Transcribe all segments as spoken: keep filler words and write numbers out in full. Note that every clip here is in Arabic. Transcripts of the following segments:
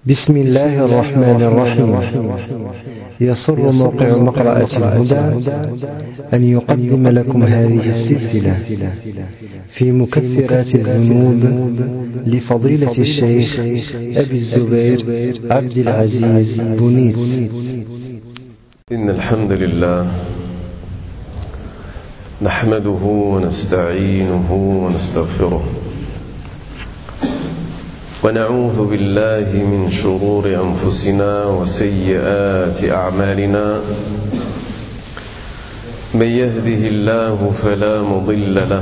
بسم الله الرحمن الرحيم. يسر موقع مقرأة الهدى أن يقدم لكم هذه السلسلة في مكفرات الذنوب لفضيلة الشيخ أبي الزبير عبد العزيز بنيس. إن الحمد لله نحمده ونستعينه ونستغفره ونعوذ بالله من شرور أنفسنا وسيئات أعمالنا. من يهده الله فلا مضل له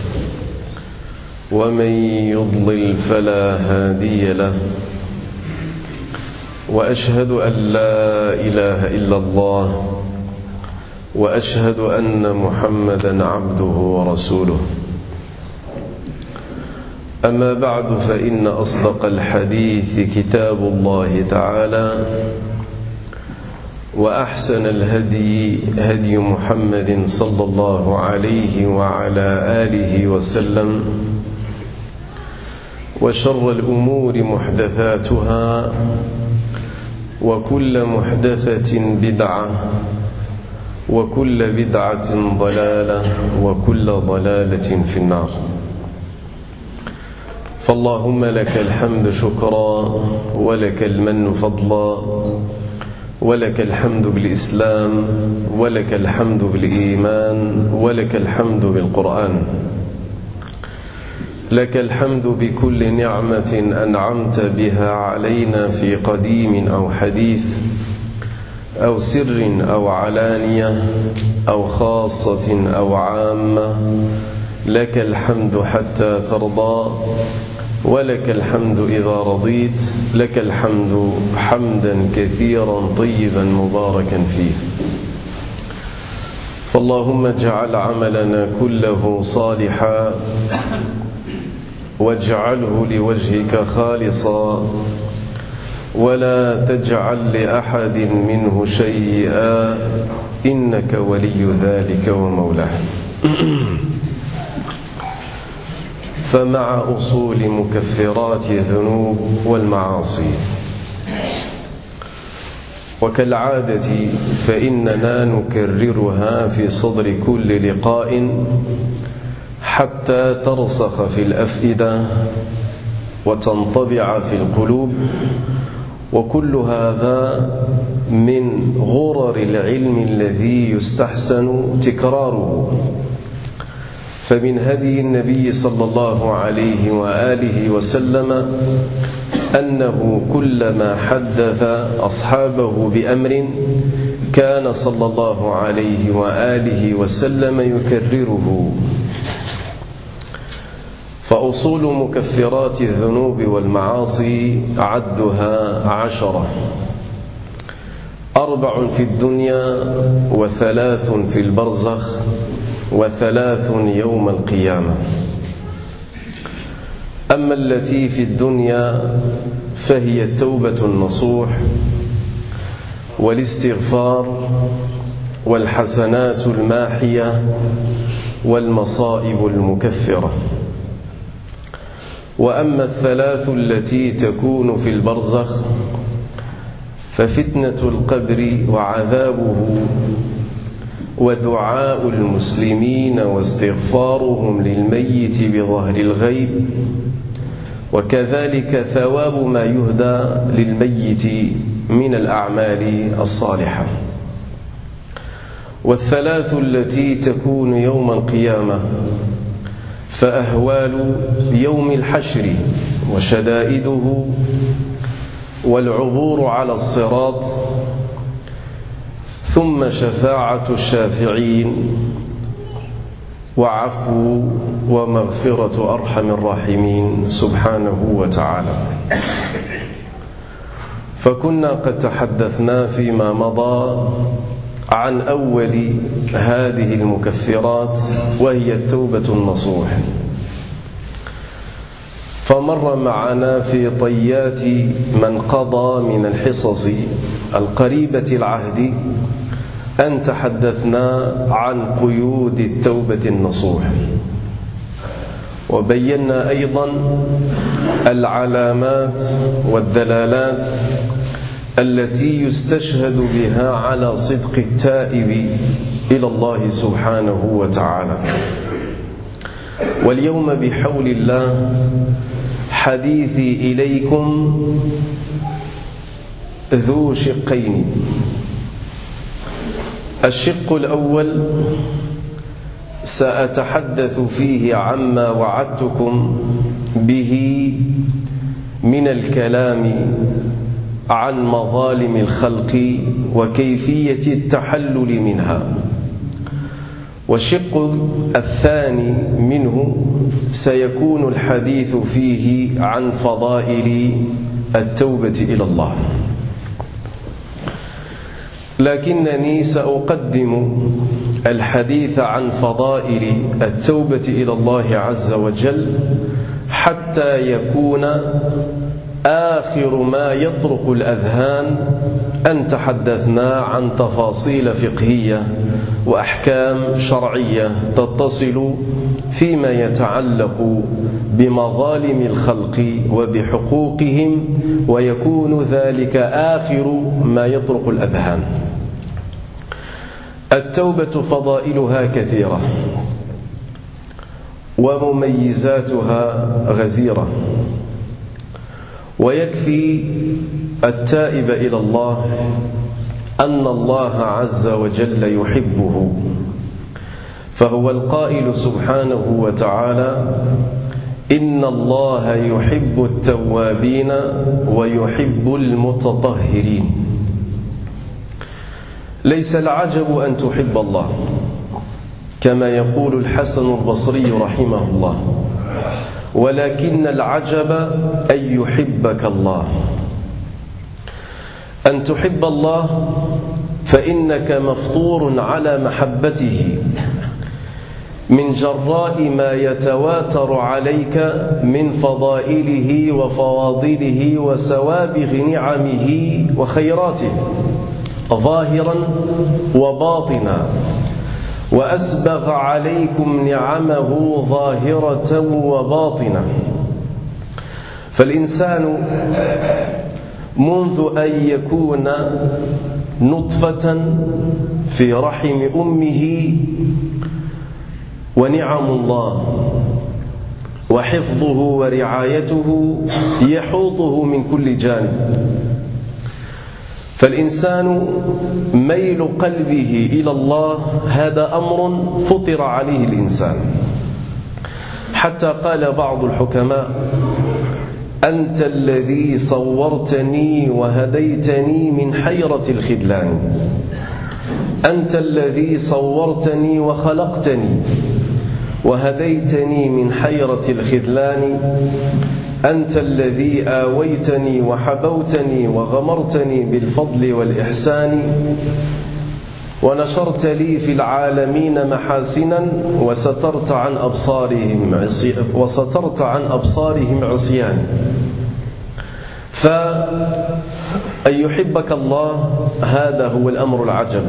ومن يضلل فلا هادي له، وأشهد أن لا إله إلا الله وأشهد أن محمدا عبده ورسوله. أما بعد، فإن أصدق الحديث كتاب الله تعالى، وأحسن الهدي هدي محمد صلى الله عليه وعلى آله وسلم، وشر الأمور محدثاتها، وكل محدثة بدعة، وكل بدعة ضلالة، وكل ضلالة في النار. فاللهم لك الحمد شكرا، ولك المن فضلا، ولك الحمد بالإسلام، ولك الحمد بالإيمان، ولك الحمد بالقرآن. لك الحمد بكل نعمة أنعمت بها علينا في قديم أو حديث، أو سر أو علانية، أو خاصة أو عامة. لك الحمد حتى ترضى، ولك الحمد إذا رضيت. لك الحمد حمدا كثيرا طيبا مباركا فيه. فاللهم اجعل عملنا كله صالحا، واجعله لوجهك خالصا، ولا تجعل لأحد منه شيئا، إنك ولي ذلك ومولاه. فمع أصول مكفرات الذنوب والمعاصي، وكالعادة فإننا نكررها في صدر كل لقاء حتى ترسخ في الأفئدة وتنطبع في القلوب. وكل هذا من غرر العلم الذي يستحسن تكراره. فمن هدي النبي صلى الله عليه وآله وسلم أنه كلما حدث أصحابه بأمر كان صلى الله عليه وآله وسلم يكرره. فأصول مكفرات الذنوب والمعاصي عدها عشرة: أربع في الدنيا، وثلاث في البرزخ، وثلاث يوم القيامة. أما التي في الدنيا فهي التوبة النصوح، والاستغفار، والحسنات الماحية، والمصائب المكفرة. وأما الثلاث التي تكون في البرزخ ففتنة القبر وعذابه، ودعاء المسلمين واستغفارهم للميت بظهر الغيب، وكذلك ثواب ما يهدى للميت من الأعمال الصالحة. والثلاث التي تكون يوم القيامة فأهوال يوم الحشر وشدائده، والعبور على الصراط، ثم شفاعة الشافعين، وعفو ومغفرة أرحم الراحمين سبحانه وتعالى. فكنا قد تحدثنا فيما مضى عن أول هذه المكفرات، وهي التوبة النصوح. فمر معنا في طيات من قضى من الحصص القريبة العهد أن تحدثنا عن قيود التوبة النصوح، وبينا أيضا العلامات والدلالات التي يستشهد بها على صدق التائب إلى الله سبحانه وتعالى. واليوم بحول الله حديثي إليكم ذو شقين. الشق الأول سأتحدث فيه عما وعدتكم به من الكلام عن مظالم الخلق وكيفية التحلل منها. والشق الثاني منه سيكون الحديث فيه عن فضائل التوبة إلى الله. لكنني سأقدم الحديث عن فضائل التوبة إلى الله عز وجل حتى يكون آخر ما يطرق الأذهان أن تحدثنا عن تفاصيل فقهية وأحكام شرعية تتصل فيما يتعلق بمظالم الخلق وبحقوقهم، ويكون ذلك آخر ما يطرق الأذهان. التوبة فضائلها كثيرة ومميزاتها غزيرة، ويكفي التائب إلى الله أن الله عز وجل يحبه، فهو القائل سبحانه وتعالى: إن الله يحب التوابين ويحب المتطهرين. ليس العجب أن تحب الله، كما يقول الحسن البصري رحمه الله، ولكن العجب أن يحبك الله. أن تحب الله فإنك مفطور على محبته من جراء ما يتواتر عليك من فضائله وفواضله وسوابغ نعمه وخيراته ظاهرا وباطنا، وأسبغ عليكم نعمه ظاهرة وباطنة. فالإنسان منذ أن يكون نطفة في رحم أمه ونعم الله وحفظه ورعايته يحوطه من كل جانب، فالإنسان ميل قلبه إلى الله هذا أمر فطر عليه الإنسان، حتى قال بعض الحكماء: أنت الذي صورتني وهديتني من حيرة الخذلان. أنت الذي صورتني وخلقتني وهديتني من حيرة الخذلان. أنت الذي آويتني وحبوتني وغمرتني بالفضل والإحسان، ونشرت لي في العالمين محاسنا وسترت عن أبصارهم عصي... وسترت عن أبصارهم عصيان. فأن يحبك الله هذا هو الأمر العجب،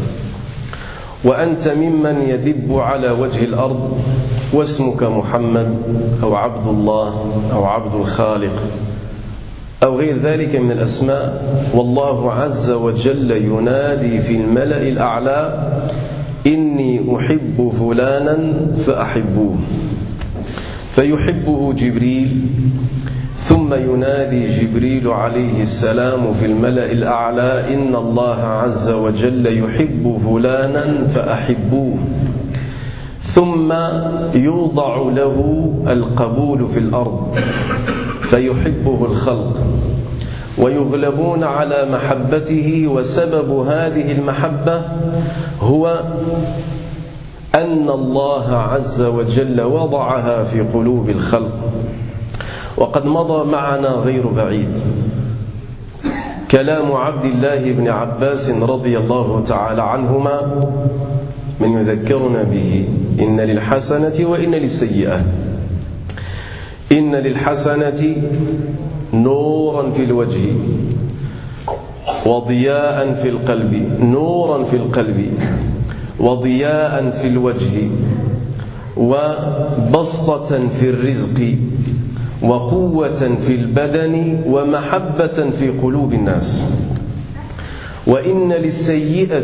وأنت ممن يدب على وجه الأرض واسمك محمد أو عبد الله أو عبد الخالق أو غير ذلك من الأسماء، والله عز وجل ينادي في الملأ الأعلى: إني أحب فلانا فأحبوه. فيحبه جبريل، ثم ينادي جبريل عليه السلام في الملأ الأعلى: إن الله عز وجل يحب فلانا فأحبوه. ثم يوضع له القبول في الأرض فيحبه الخلق ويغلبون على محبته، وسبب هذه المحبة هو أن الله عز وجل وضعها في قلوب الخلق. وقد مضى معنا غير بعيد كلام عبد الله بن عباس رضي الله تعالى عنهما من يذكرنا به: إن للحسنة وإن للسيئة. إن للحسنة نورا في الوجه وضياء في القلب، نورا في القلب وضياء في الوجه وبسطة في الرزق وقوة في البدن ومحبة في قلوب الناس. وإن للسيئة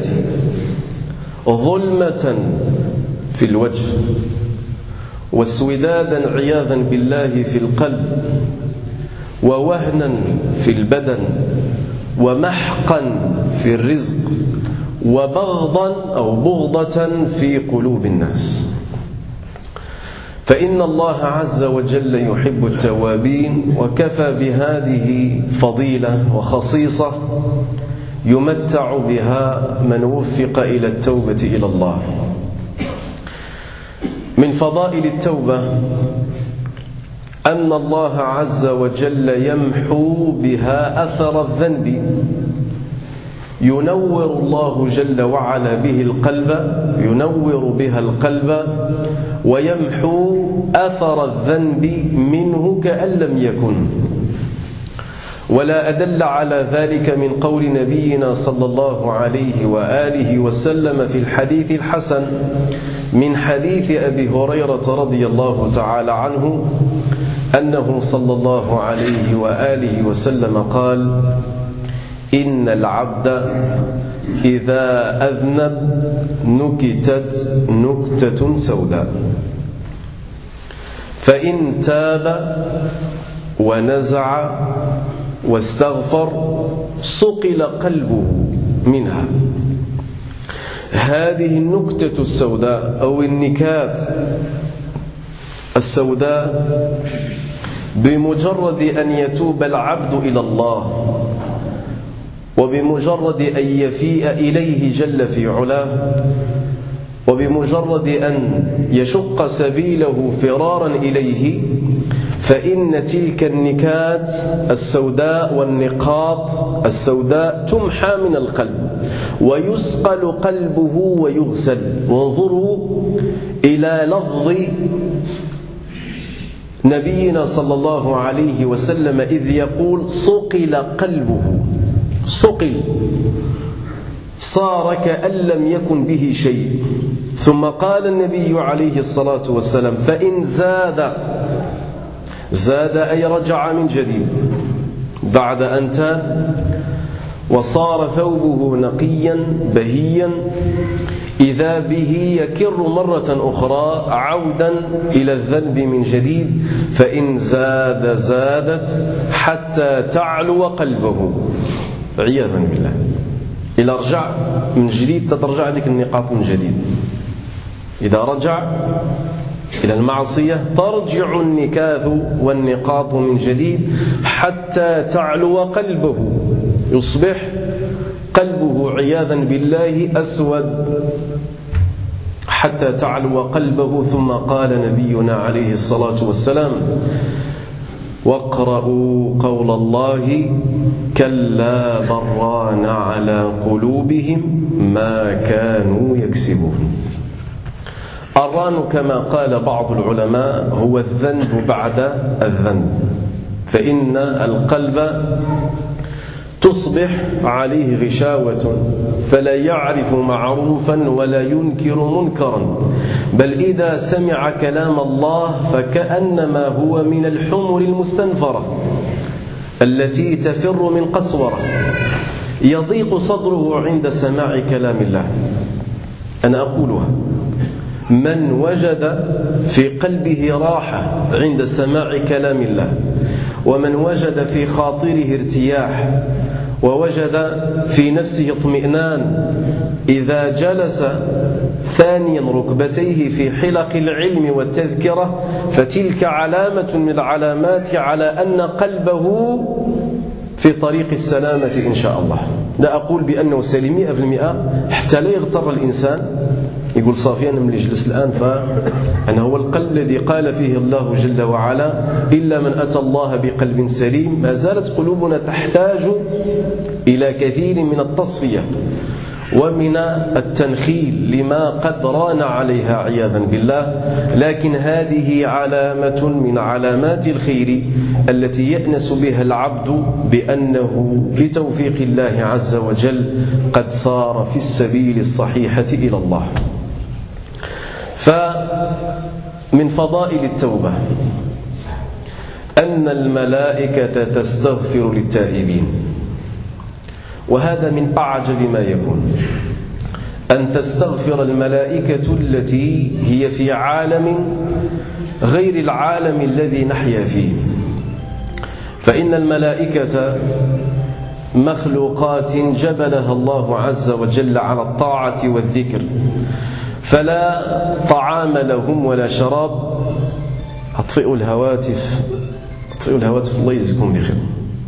ظلمة في الوجه واسودادا عياذا بالله في القلب ووهنا في البدن ومحقا في الرزق وبغضا أو بغضة في قلوب الناس. فإن الله عز وجل يحب التوابين، وكفى بهذه فضيلة وخصيصة يمتع بها من وفق إلى التوبة إلى الله. من فضائل التوبة أن الله عز وجل يمحو بها أثر الذنب، ينور الله جل وعلا به القلب، ينور بها القلب ويمحو أثر الذنب منه كأن لم يكن. ولا أدل على ذلك من قول نبينا صلى الله عليه وآله وسلم في الحديث الحسن من حديث أبي هريرة رضي الله تعالى عنه أنه صلى الله عليه وآله وسلم قال: إن العبد إذا أذنب نكتت نكتة سوداء، فإن تاب ونزع واستغفر صقل قلبه منها. هذه النكتة السوداء أو النكات السوداء بمجرد أن يتوب العبد إلى الله، وبمجرد أن يفيء إليه جل في علاه، وبمجرد أن يشق سبيله فرارا إليه، فإن تلك النكات السوداء والنقاط السوداء تمحى من القلب ويسقل قلبه ويغسل. وانظروا إلى لفظ نبينا صلى الله عليه وسلم إذ يقول: صقل قلبه. صقل، صار كأن لم يكن به شيء. ثم قال النبي عليه الصلاة والسلام: فإن زاد، زاد أي رجع من جديد بعد أن تاب وصار ثوبه نقيا بهيا، إذا به يكر مرة أخرى عودا إلى الذنب من جديد. فإن زاد زادت حتى تعلو قلبه عياذا بالله. إذا رجع من جديد تترجع ذلك النقاط من جديد. إذا رجع إلى المعصية ترجع النكاث والنقاط من جديد حتى تعلو قلبه، يصبح قلبه عياذا بالله أسود حتى تعلو قلبه. ثم قال نبينا عليه الصلاة والسلام: واقرأوا قول الله: كلا بران على قلوبهم ما كانوا يكسبون. الران كما قال بعض العلماء هو الذنب بعد الذنب، فإن القلب تصبح عليه غشاوة فلا يعرف معروفا ولا ينكر منكرا، بل إذا سمع كلام الله فكأنما هو من الحمر المستنفرة التي تفر من قسورة، يضيق صدره عند سماع كلام الله. أنا أقولها: من وجد في قلبه راحة عند سماع كلام الله، ومن وجد في خاطره ارتياح، ووجد في نفسه اطمئنان إذا جلس ثانيا ركبتيه في حلق العلم والتذكرة، فتلك علامة من العلامات على أن قلبه في طريق السلامة إن شاء الله. لا أقول بأنه سليم مئة في المئة حتى لا يغتر الإنسان يقول صافي أنا من يجلس الآن فأنا هو القلب الذي قال فيه الله جل وعلا: إلا من أتى الله بقلب سليم. ما زالت قلوبنا تحتاج إلى كثير من التصفية ومن التنخيل لما قد ران عليها عياذا بالله، لكن هذه علامة من علامات الخير التي يأنس بها العبد بأنه بتوفيق الله عز وجل قد صار في السبيل الصحيحة إلى الله. فمن فضائل التوبة أن الملائكة تستغفر للتائبين، وهذا من أعجب ما يكون، أن تستغفر الملائكة التي هي في عالم غير العالم الذي نحيا فيه. فإن الملائكة مخلوقات جبلها الله عز وجل على الطاعة والذكر، فلا طعام لهم ولا شراب. أطفئوا الهواتف أطفئوا الهواتف الله يجزيكم بخير.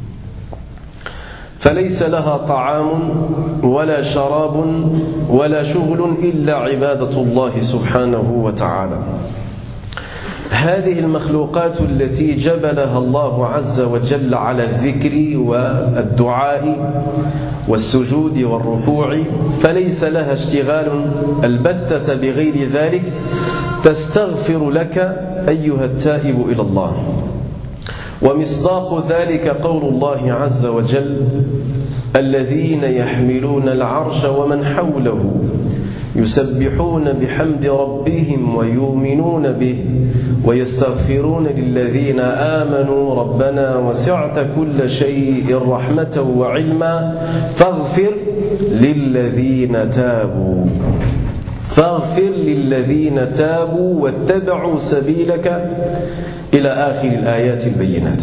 فليس لها طعام ولا شراب ولا شغل إلا عبادة الله سبحانه وتعالى. هذه المخلوقات التي جبلها الله عز وجل على الذكر والدعاء والسجود والركوع، فليس لها اشتغال البتة بغير ذلك، تستغفر لك أيها التائب إلى الله. ومصداق ذلك قول الله عز وجل: الذين يحملون العرش ومن حوله يسبحون بحمد ربهم ويؤمنون به ويستغفرون للذين آمنوا ربنا وسعت كل شيء رحمة وعلما فاغفر للذين تابوا فاغفر للذين تابوا واتبعوا سبيلك إلى آخر الآيات البينات.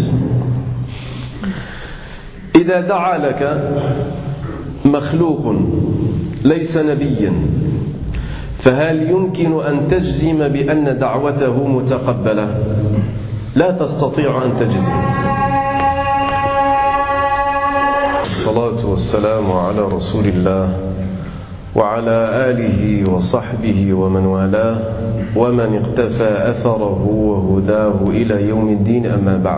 إذا دعا لك مخلوق ليس نبيا، فهل يمكن أن تجزم بأن دعوته متقبلة؟ لا تستطيع أن تجزم. الصلاة والسلام على رسول الله وعلى آله وصحبه ومن والاه ومن اقتفى أثره وهداه إلى يوم الدين. أما بعد،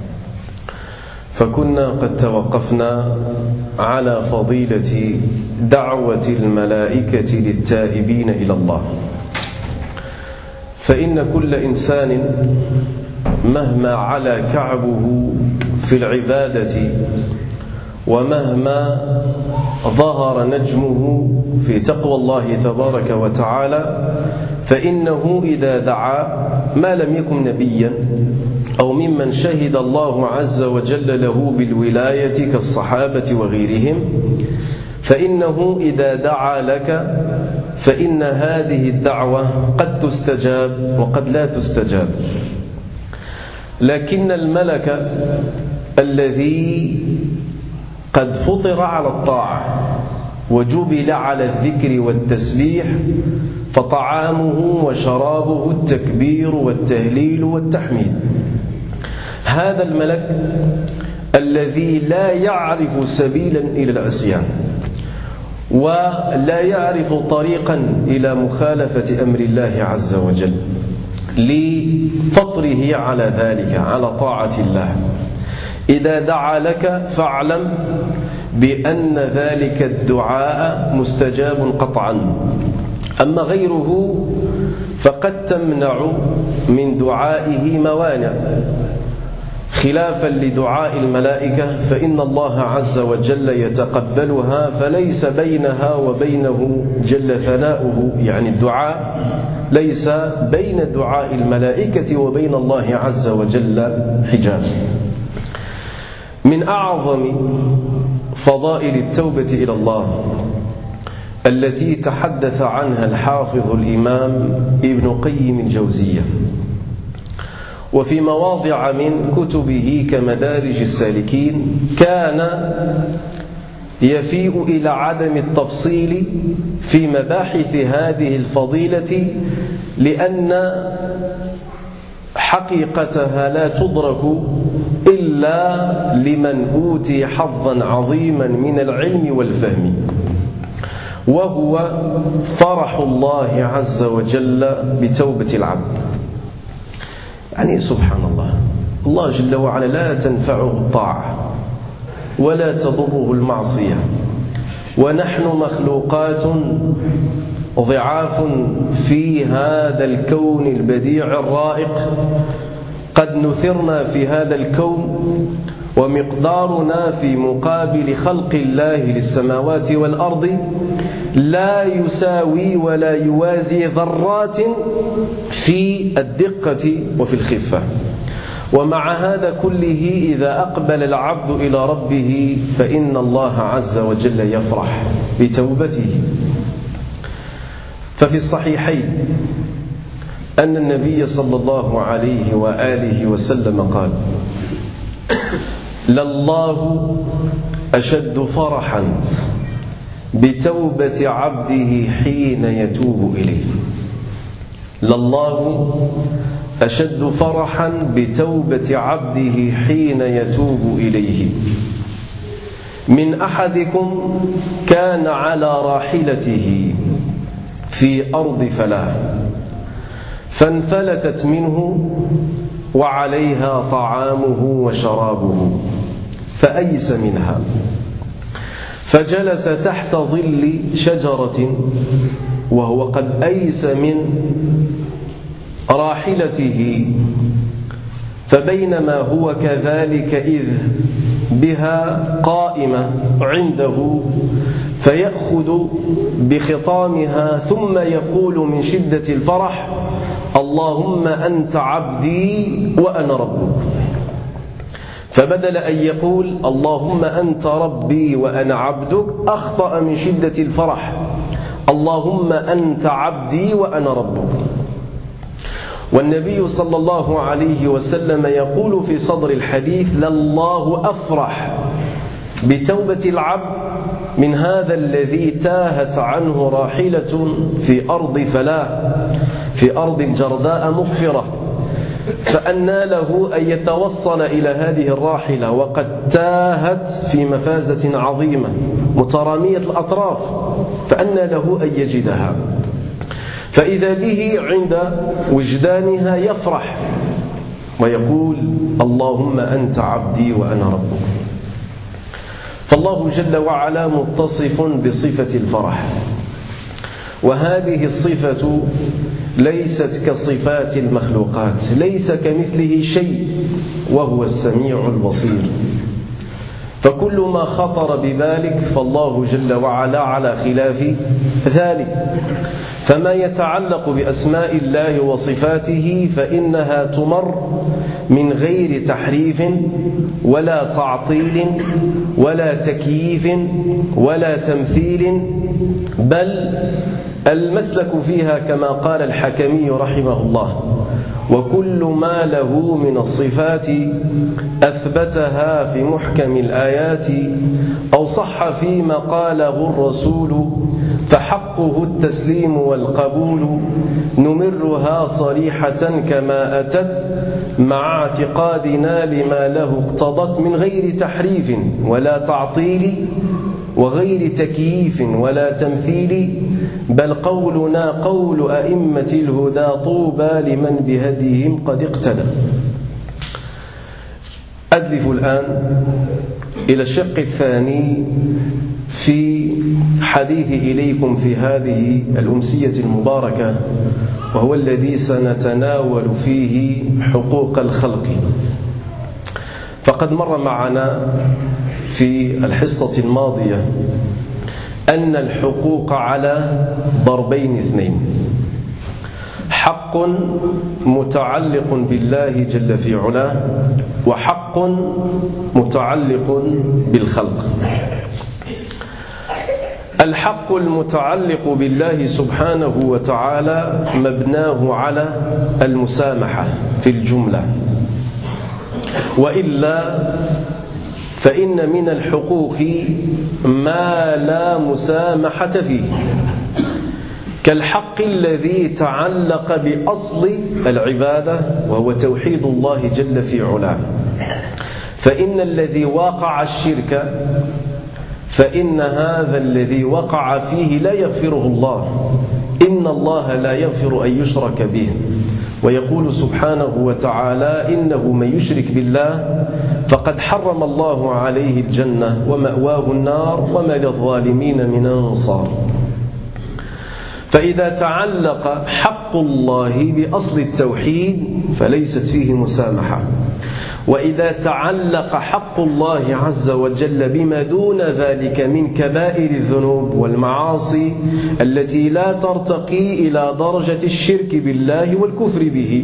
فكنا قد توقفنا على فضيلة دعوة الملائكة للتائبين إلى الله. فإن كل إنسان مهما علا كعبه في العبادة ومهما ظهر نجمه في تقوى الله تبارك وتعالى، فإنه إذا دعا ما لم يكن نبيا أو ممن شهد الله عز وجل له بالولاية كالصحابة وغيرهم، فإنه إذا دعا لك فإن هذه الدعوة قد تستجاب وقد لا تستجاب. لكن الملك الذي قد فطر على الطاعة وجبل على الذكر والتسبيح، فطعامه وشرابه التكبير والتهليل والتحميد. هذا الملك الذي لا يعرف سبيلا إلى العصيان ولا يعرف طريقا إلى مخالفة أمر الله عز وجل لفطره على ذلك، على طاعة الله، إذا دعا لك فاعلم بأن ذلك الدعاء مستجاب قطعا. أما غيره فقد تمنع من دعائه موانع، خلافا لدعاء الملائكة فإن الله عز وجل يتقبلها، فليس بينها وبينه جل ثناؤه، يعني الدعاء ليس بين دعاء الملائكة وبين الله عز وجل حجاب. من أعظم فضائل التوبة إلى الله التي تحدث عنها الحافظ الإمام ابن قيم الجوزية وفي مواضع من كتبه كمدارج السالكين، كان يفيء إلى عدم التفصيل في مباحث هذه الفضيلة، لأن حقيقتها لا تدرك إلا لمن أوتي حظا عظيما من العلم والفهم، وهو فرح الله عز وجل بتوبة العبد. يعني سبحان الله، الله جل وعلا لا تنفعه الطاعة ولا تضره المعصية، ونحن مخلوقات ضعاف في هذا الكون البديع الرائق، قد نثرنا في هذا الكون ومقدارنا في مقابل خلق الله للسماوات والأرض لا يساوي ولا يوازي ذرات في الدقة وفي الخفة. ومع هذا كله إذا أقبل العبد إلى ربه فإن الله عز وجل يفرح بتوبته. ففي الصحيحين أن النبي صلى الله عليه وآله وسلم قال: لله أشد فرحا بتوبة عبده حين يتوب إليه. لله أشد فرحا بتوبة عبده حين يتوب إليه من أحدكم كان على راحلته في أرض فلاة فانفلتت منه وعليها طعامه وشرابه فأيس منها فجلس تحت ظل شجرة وهو قد أيس من راحلته، فبينما هو كذلك إذ بها قائمة عنده فيأخذ بخطامها ثم يقول من شدة الفرح: اللهم أنت عبدي وأنا ربك. فبدل أن يقول اللهم أنت ربي وأنا عبدك أخطأ من شدة الفرح: اللهم أنت عبدي وأنا ربك. والنبي صلى الله عليه وسلم يقول في صدر الحديث: لله أفرح بتوبة العبد من هذا الذي تاهت عنه راحلة في أرض فلاة، في أرض جرداء مقفرة، فأنى له أن يتوصل إلى هذه الراحلة وقد تاهت في مفازة عظيمة مترامية الأطراف، فأنى له أن يجدها، فإذا به عند وجدانها يفرح ويقول: اللهم أنت عبدي وأنا ربك. فالله جل وعلا متصف بصفة الفرح، وهذه الصفة ليست كصفات المخلوقات، ليس كمثله شيء وهو السميع البصير. فكل ما خطر ببالك فالله جل وعلا على خلاف ذلك. فما يتعلق بأسماء الله وصفاته فإنها تمر من غير تحريف ولا تعطيل ولا تكييف ولا تمثيل، بل المسلك فيها كما قال الحكمي رحمه الله: وكل ما له من الصفات أثبتها في محكم الآيات أو صح فيما قاله الرسول فحقه التسليم والقبول، نمرها صريحة كما أتت مع اعتقادنا لما له اقتضت من غير تحريف ولا تعطيل وغير تكييف ولا تمثيل، بل قولنا قول أئمة الهدى طوبى لمن بهديهم قد اقتدى. أدلف الآن إلى الشق الثاني في حديث إليكم في هذه الأمسية المباركة، وهو الذي سنتناول فيه حقوق الخلق. فقد مر معنا في الحصة الماضية أن الحقوق على ضربين اثنين: حق متعلق بالله جل في علاه، وحق متعلق بالخلق. الحق المتعلق بالله سبحانه وتعالى مبناه على المسامحة في الجملة، وإلا فإن من الحقوق ما لا مسامحة فيه، كالحق الذي تعلق بأصل العبادة وهو توحيد الله جل في علاه. فإن الذي وقع الشرك فإن هذا الذي وقع فيه لا يغفره الله، إن الله لا يغفر أن يشرك به، ويقول سبحانه وتعالى: إنه من يشرك بالله فقد حرم الله عليه الجنة ومأواه النار وما للظالمين من أنصار. فإذا تعلق حق الله بأصل التوحيد فليست فيه مسامحة، وإذا تعلق حق الله عز وجل بما دون ذلك من كبائر الذنوب والمعاصي التي لا ترتقي إلى درجة الشرك بالله والكفر به،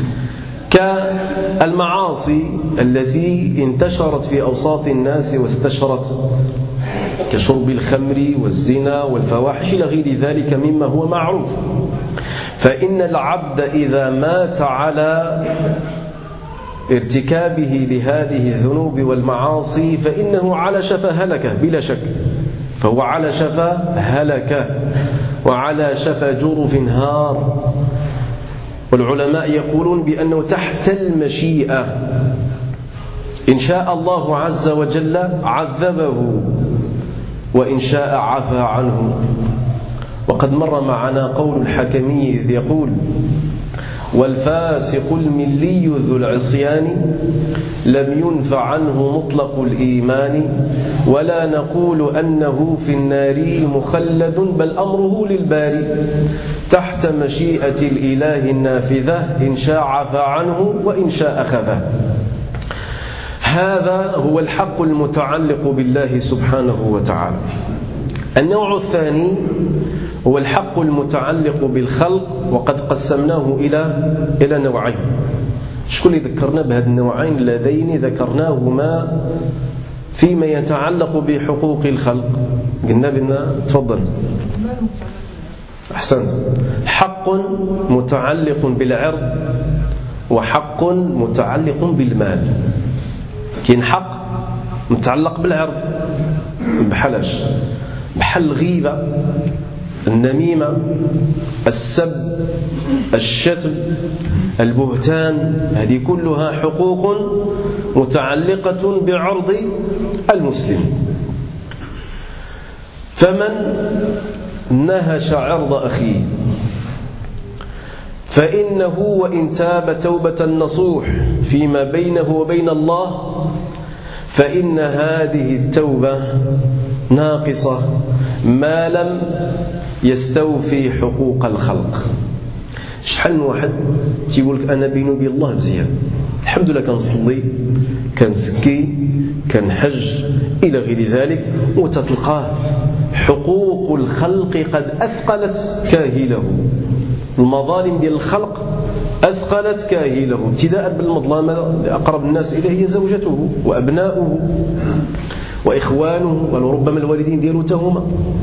كالمعاصي التي انتشرت في أوساط الناس واستشرت كشرب الخمر والزنا والفواحش إلى غير ذلك مما هو معروف. فإن العبد إذا مات على ارتكابه لهذه الذنوب والمعاصي فإنه على شفا هلكة بلا شك، فهو على شفا هلكة وعلى شفا جرف هار. والعلماء يقولون بأنه تحت المشيئة، إن شاء الله عز وجل عذبه وإن شاء عفى عنه. وقد مر معنا قول الحكمي إذ يقول: والفاسق الملي ذو العصيان لم ينفع عنه مطلق الإيمان، ولا نقول أنه في النار مخلد بل أمره للباري، تحت مشيئة الإله النافذة، إن شاء عفى عنه وإن شاء أخذه. هذا هو الحق المتعلق بالله سبحانه وتعالى. النوع الثاني هو الحق المتعلق بالخلق، وقد قسمناه إلى إلى نوعين. شكون اللي ذكرنا بهذه النوعين اللذين ذكرناهما فيما يتعلق بحقوق الخلق؟ قلنا بنا تفضل. أحسنت. حق متعلق بالعرض وحق متعلق بالمال. كاين حق متعلق بالعرض بحالاش؟ بحال الغيبة، النميمة، السب، الشتم، البهتان، هذه كلها حقوق متعلقة بعرض المسلم. فمن نهش عرض أخيه فإنه وإن تاب توبة نصوح فيما بينه وبين الله فإن هذه التوبة ناقصة ما لم يستوفي حقوق الخلق. شحال من واحد تيقول لك أنا بيني وبين الله مزيان، الحمد لله كنصلي كنزكي كنحج إلى غير ذلك، وتتلقاه حقوق الخلق قد أثقلت كاهله، المظالم ديال الخلق أثقلت كاهله، ابتداء بالمظلمة أقرب الناس إليه هي زوجته وأبناؤه وإخوانه ولربما الوالدين ديالو تهما.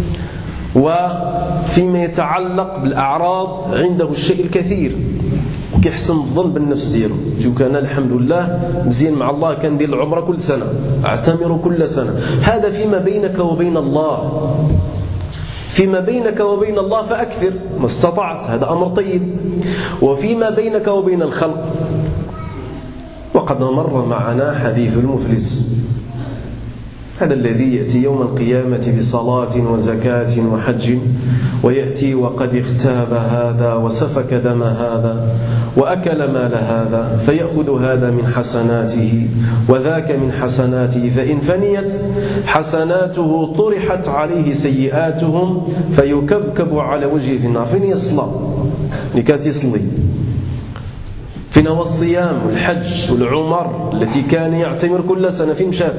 وفيما يتعلق بالأعراض عنده الشيء الكثير، وكيحسن الظن بالنفس ديالو، جو كان الحمد لله مزيان مع الله، كان دير العمرة كل سنة، اعتمر كل سنة. هذا فيما بينك وبين الله، فيما بينك وبين الله فأكثر ما استطعت، هذا أمر طيب. وفيما بينك وبين الخلق، وقد مر معنا حديث المفلس، هذا الذي يأتي يوم القيامة بصلاة وزكاة وحج، ويأتي وقد اغتاب هذا وسفك دم هذا وأكل مال هذا، فيأخذ هذا من حسناته وذاك من حسناته، فإن فنيت حسناته طرحت عليه سيئاتهم فيكبكب على وجهه في النار. فين يصلى؟ اللي كانت يصلي. فين هو الصيام والحج والعمر التي كان يعتمر كل سنة؟ فين مشات؟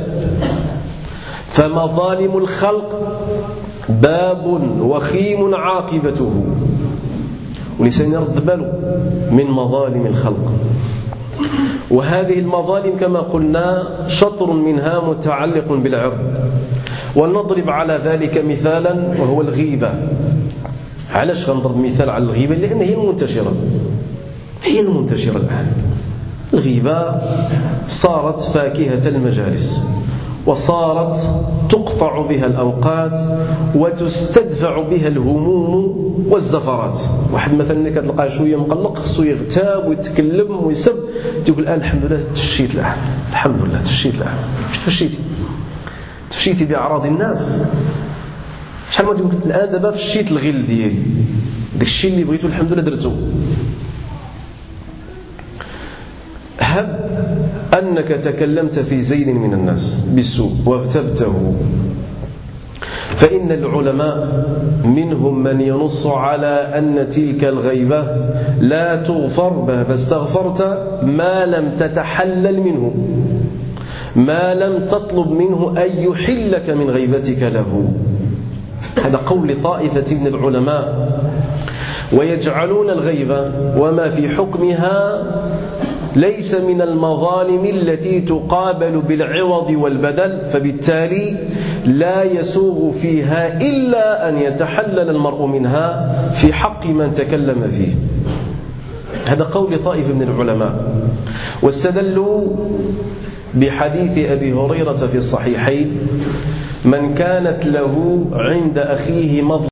فمظالم الخلق باب وخيم عاقبته، ولسان يرد باله من مظالم الخلق. وهذه المظالم كما قلنا شطر منها متعلق بالعرض. ونضرب على ذلك مثالا وهو الغيبة. علاش غنضرب مثال على الغيبة؟ لأن هي المنتشرة، هي المنتشرة الآن. الغيبة صارت فاكهة المجالس، وصارت تقطع بها الأوقات وتستدفع بها الهموم والزفرات. واحد مثلا كتلقاه شويه مقلق خصو يغتاب ويتكلم ويسب، تقول الآن الحمد لله تفشيت، الآن الحمد لله تفشيت، الآن واش تفشيتي؟ تفشيتي بأعراض الناس. شحال ما تقول الآن دابا فشيت الغل ديالي، داك الشيء اللي بغيتو الحمد لله درتو. هب أنك تكلمت في زيد من الناس بالسوء واغتبته، فإن العلماء منهم من ينص على أن تلك الغيبة لا تغفر مهما استغفرت ما لم تتحلل منه، ما لم تطلب منه أن يحلك من غيبتك له. هذا قول طائفة من العلماء. ويجعلون الغيبة وما في حكمها ليس من المظالم التي تقابل بالعوض والبدل، فبالتالي لا يسوغ فيها إلا أن يتحلل المرء منها في حق من تكلم فيه. هذا قول طائفة من العلماء. واستدلوا بحديث أبي هريرة في الصحيحين: من كانت له عند أخيه مظلمة